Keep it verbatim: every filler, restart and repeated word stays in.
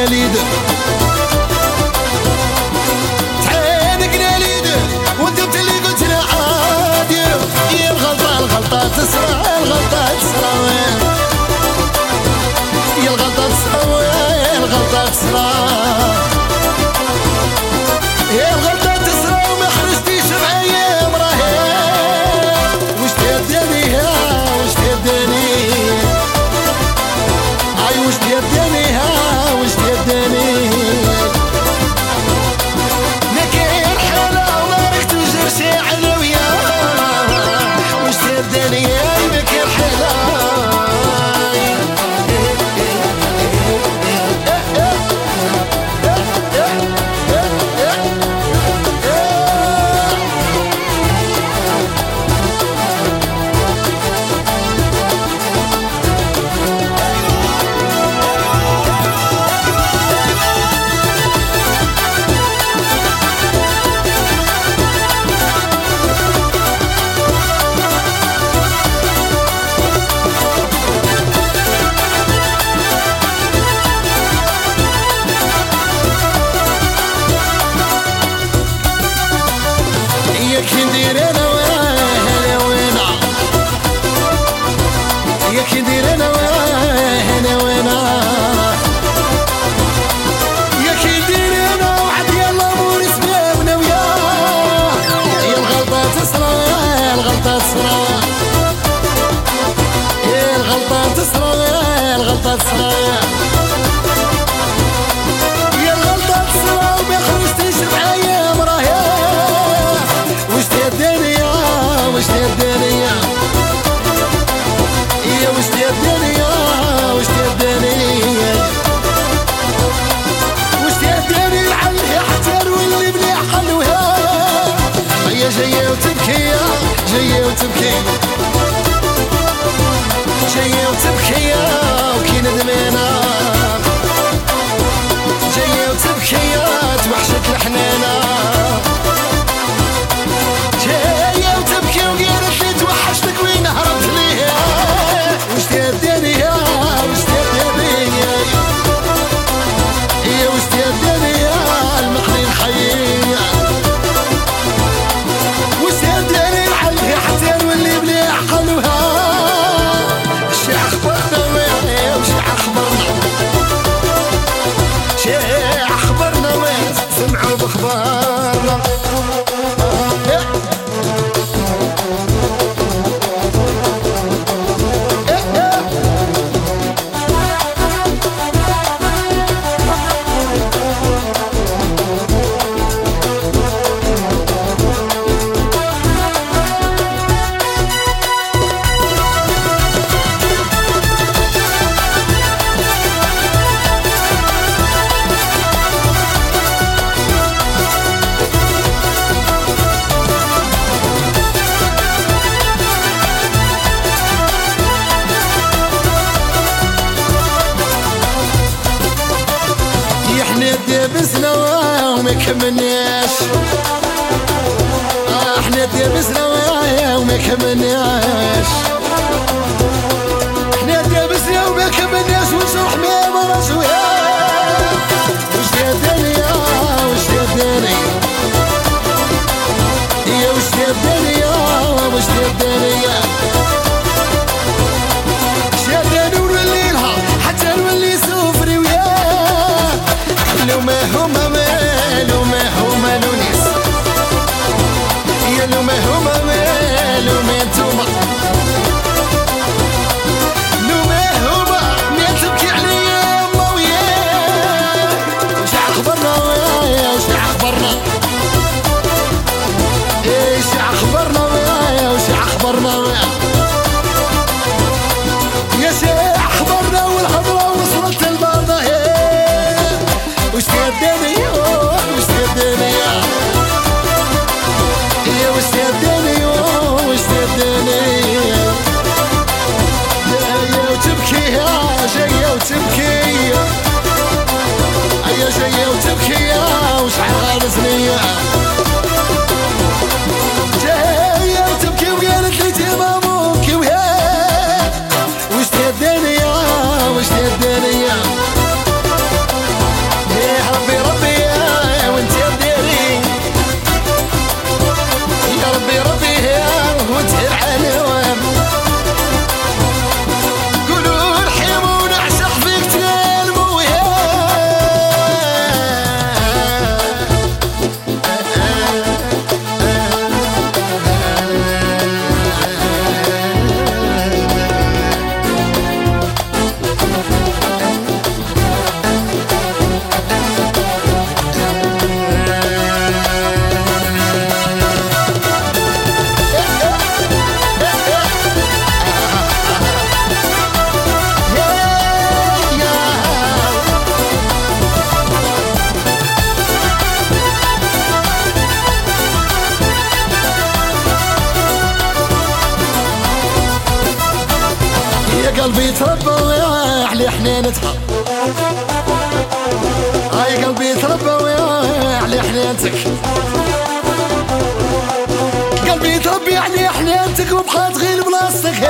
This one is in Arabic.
قناليد تعانق قناليد وانت اللي قلت لي عادي يا الغلطة الغلطة تسرع الغلطة تسرع يا الغلطة تسرع يا الغلطة تسرع يا الغلطة تسرع وما خرجتيش معايا مراهي وش تهداني وش تهداني اي وش تهداني وش تهداني ما كاين حالة وما راك توجر شي علوية وش تهداني ما كاين حالة الغلطة تصرا يا الغلطة تصرا وما خرجتيش معايا مراهي وش تهداني وش تهداني يا وش تهداني وش تهداني وش تهداني لعلها حتى نولي مليح خلوها هي جاية وتبكي جاية وتبكي جاية وتبكي وكي ندمانة جاية وتبكي توحشك الحنانة جاية وتبكي وقالت لي توحشتك وين هربت ليها وش تهداني وش تهداني يا وش تهداني المحني الحية وش تهداني لعلها حتى نولي مليح قلوها أخبرنا وين سمعوا بأخبارنا ديبسنا وما كملناش احنا ديبسنا وما كملناش احنا ديبسنا وما كملناش ونصوح ما مرس وياه وش تهداني وش تهداني يا وش تهداني وش تهداني شاداني ونولي لها حتى نولي سوفري وياه لو ما هما مالو ما هما لونيس يا لو ما هما مالو ما انتوما قلبي تربى على حنانتها، هاي قلبي تربى على حنانتك، قلبي تربي على حنانتك وبقات غير بلاصتك.